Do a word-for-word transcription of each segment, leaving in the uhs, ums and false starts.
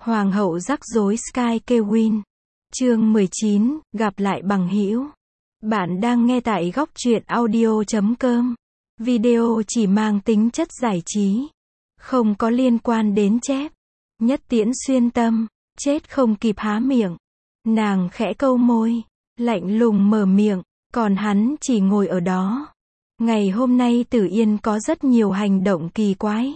Hoàng hậu rắc rối Sky Kewin. Chương mười chín, gặp lại bằng hữu. Bạn đang nghe tại góc truyện audio chấm com. Video chỉ mang tính chất giải trí, không có liên quan đến chép. Nhất Tiễn xuyên tâm, chết không kịp há miệng. Nàng khẽ câu môi, lạnh lùng mở miệng, còn hắn chỉ ngồi ở đó. Ngày hôm nay Tử Yên có rất nhiều hành động kỳ quái.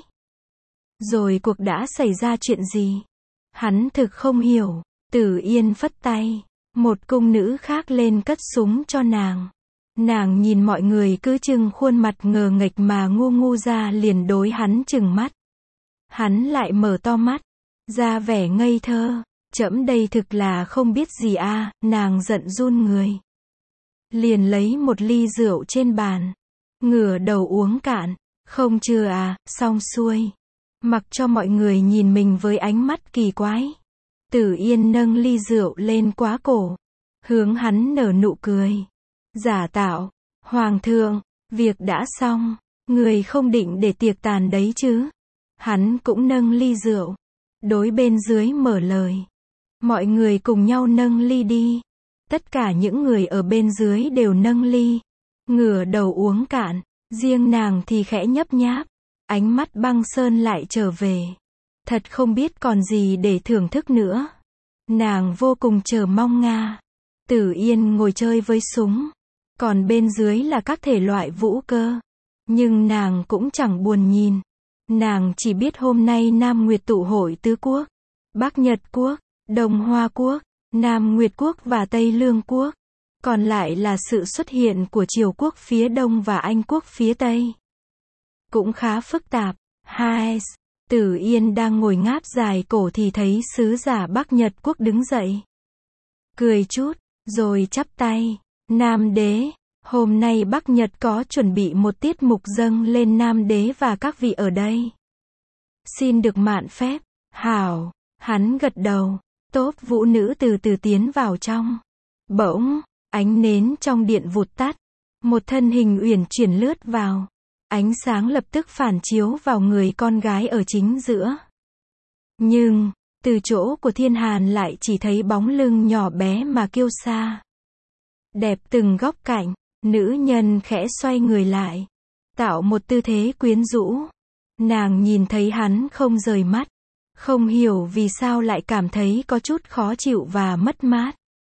Rồi cuộc đã xảy ra chuyện gì? Hắn thực không hiểu. Tử Yên phất tay, một cung nữ khác lên cất súng cho nàng. Nàng nhìn mọi người cứ trừng khuôn mặt ngờ nghệch mà ngu ngu ra liền đối hắn trừng mắt. Hắn lại mở to mắt, ra vẻ ngây thơ. Trẫm đây thực là không biết gì a, à, nàng giận run người. Liền lấy một ly rượu trên bàn, ngửa đầu uống cạn. Không chưa à, xong xuôi. Mặc cho mọi người nhìn mình với ánh mắt kỳ quái. Tử Yên nâng ly rượu lên quá cổ, hướng hắn nở nụ cười. Giả tạo, Hoàng thượng, việc đã xong, người không định để tiệc tàn đấy chứ? Hắn cũng nâng ly rượu, đối bên dưới mở lời. Mọi người cùng nhau nâng ly đi. Tất cả những người ở bên dưới đều nâng ly, ngửa đầu uống cạn, riêng nàng thì khẽ nhấp nháp, ánh mắt băng sơn lại trở về. Thật không biết còn gì để thưởng thức nữa. Nàng vô cùng chờ mong nga. Tử Yên ngồi chơi với súng, còn bên dưới là các thể loại vũ cơ. Nhưng nàng cũng chẳng buồn nhìn. Nàng chỉ biết hôm nay Nam Nguyệt tụ hội tứ quốc, Bắc Nhật quốc, Đông Hoa quốc, Nam Nguyệt quốc và Tây Lương quốc. Còn lại là sự xuất hiện của Triều quốc phía Đông và Anh quốc phía Tây. Cũng khá phức tạp. Hai. Tử Yên đang ngồi ngáp dài cổ thì thấy sứ giả Bắc Nhật quốc đứng dậy. Cười chút, rồi chắp tay. Nam đế, hôm nay Bắc Nhật có chuẩn bị một tiết mục dâng lên Nam đế và các vị ở đây. Xin được mạn phép. Hảo, hắn gật đầu. Tốp vũ nữ từ từ tiến vào trong. Bỗng, ánh nến trong điện vụt tắt. Một thân hình uyển chuyển lướt vào. Ánh sáng lập tức phản chiếu vào người con gái ở chính giữa. Nhưng, từ chỗ của Thiên Hàn lại chỉ thấy bóng lưng nhỏ bé mà kiêu sa. Đẹp từng góc cạnh, nữ nhân khẽ xoay người lại, tạo một tư thế quyến rũ. Nàng nhìn thấy hắn không rời mắt, không hiểu vì sao lại cảm thấy có chút khó chịu và mất mát.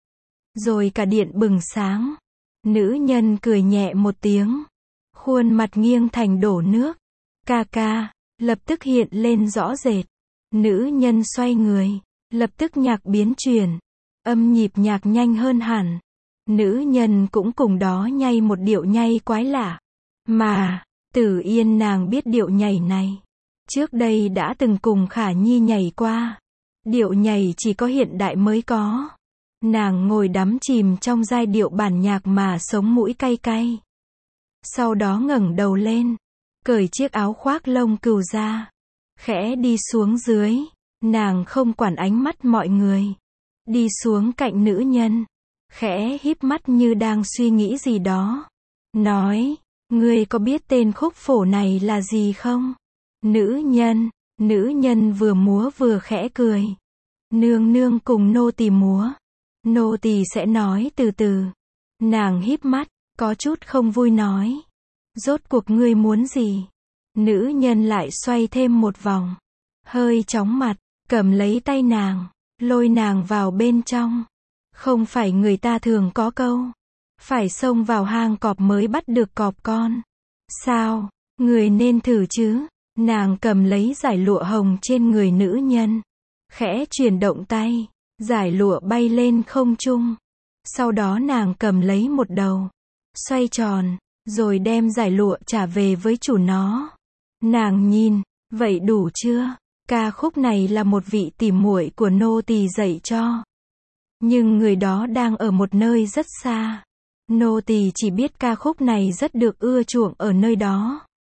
Rồi cả điện bừng sáng, nữ nhân cười nhẹ một tiếng. Khuôn mặt nghiêng thành đổ nước. Ca ca, lập tức hiện lên rõ rệt. Nữ nhân xoay người, lập tức nhạc biến chuyển. Âm nhịp nhạc nhanh hơn hẳn. Nữ nhân cũng cùng đó nhảy một điệu nhảy quái lạ. Mà, Tử Yên nàng biết điệu nhảy này. Trước đây đã từng cùng Khả Nhi nhảy qua. Điệu nhảy chỉ có hiện đại mới có. Nàng ngồi đắm chìm trong giai điệu bản nhạc mà sống mũi cay cay. Sau đó ngẩng đầu lên, cởi chiếc áo khoác lông cừu ra, khẽ đi xuống dưới. Nàng không quản ánh mắt mọi người, đi xuống cạnh nữ nhân, khẽ híp mắt như đang suy nghĩ gì đó. Nói, ngươi có biết tên khúc phổ này là gì không? Nữ nhân, nữ nhân vừa múa vừa khẽ cười. Nương nương cùng nô tỳ múa. Nô tỳ sẽ nói từ từ. Nàng híp mắt, có chút không vui nói. Rốt cuộc ngươi muốn gì? Nữ nhân lại xoay thêm một vòng. Hơi chóng mặt, cầm lấy tay nàng, lôi nàng vào bên trong. Không phải người ta thường có câu, phải xông vào hang cọp mới bắt được cọp con. Sao? Người nên thử chứ. Nàng cầm lấy dải lụa hồng trên người nữ nhân. Khẽ chuyển động tay, dải lụa bay lên không trung. Sau đó nàng cầm lấy một đầu, xoay tròn, rồi đem dải lụa trả về với chủ nó. Nàng nhìn, vậy đủ chưa? Ca khúc này là một vị tỉ muội của nô tỳ dạy cho. Nhưng người đó đang ở một nơi rất xa. Nô tỳ chỉ biết ca khúc này rất được ưa chuộng ở nơi đó.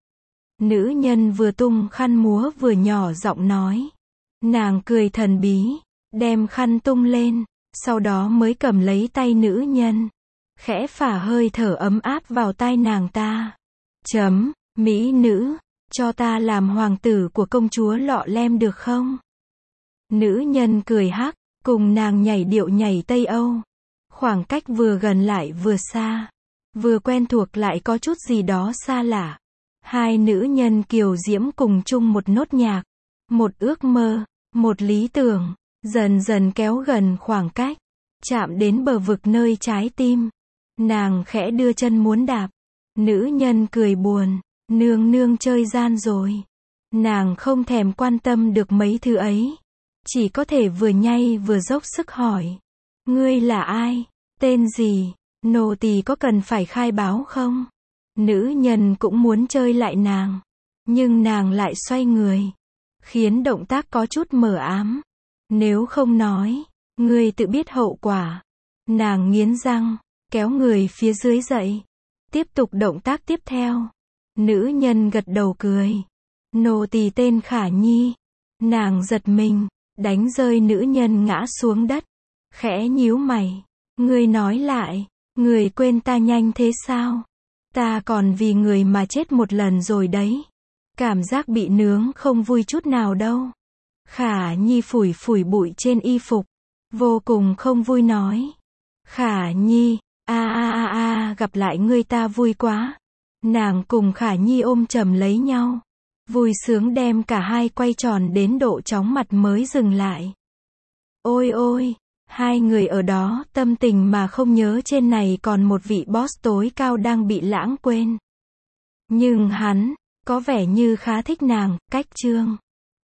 Nữ nhân vừa tung khăn múa vừa nhỏ giọng nói. Nàng cười thần bí, đem khăn tung lên, sau đó mới cầm lấy tay nữ nhân. Khẽ phả hơi thở ấm áp vào tai nàng ta. Chấm, mỹ nữ, cho ta làm hoàng tử của công chúa Lọ Lem được không? Nữ nhân cười hắc, cùng nàng nhảy điệu nhảy Tây Âu. Khoảng cách vừa gần lại vừa xa. Vừa quen thuộc lại có chút gì đó xa lạ. Hai nữ nhân kiều diễm cùng chung một nốt nhạc. Một ước mơ, một lý tưởng, dần dần kéo gần khoảng cách. Chạm đến bờ vực nơi trái tim. Nàng khẽ đưa chân muốn đạp. Nữ nhân cười buồn, nương nương chơi gian rồi. Nàng không thèm quan tâm được mấy thứ ấy. Chỉ có thể vừa nhay vừa dốc sức hỏi. Ngươi là ai? Tên gì? Nô tỳ có cần phải khai báo không? Nữ nhân cũng muốn chơi lại nàng. Nhưng nàng lại xoay người. Khiến động tác có chút mờ ám. Nếu không nói, ngươi tự biết hậu quả. Nàng nghiến răng, kéo người phía dưới dậy. Tiếp tục động tác tiếp theo. Nữ nhân gật đầu cười. Nô tỳ tên Khả Nhi. Nàng giật mình, đánh rơi nữ nhân ngã xuống đất. Khẽ nhíu mày. Ngươi nói lại, người quên ta nhanh thế sao? Ta còn vì người mà chết một lần rồi đấy. Cảm giác bị nướng không vui chút nào đâu. Khả Nhi phủi phủi bụi trên y phục. Vô cùng không vui nói. Khả Nhi, a a a a, gặp lại ngươi ta vui quá. Nàng cùng Khả Nhi ôm chầm lấy nhau. Vui sướng đem cả hai quay tròn đến độ chóng mặt mới dừng lại. Ôi ôi, hai người ở đó tâm tình mà không nhớ trên này còn một vị boss tối cao đang bị lãng quên. Nhưng hắn, có vẻ như khá thích nàng, cách chương.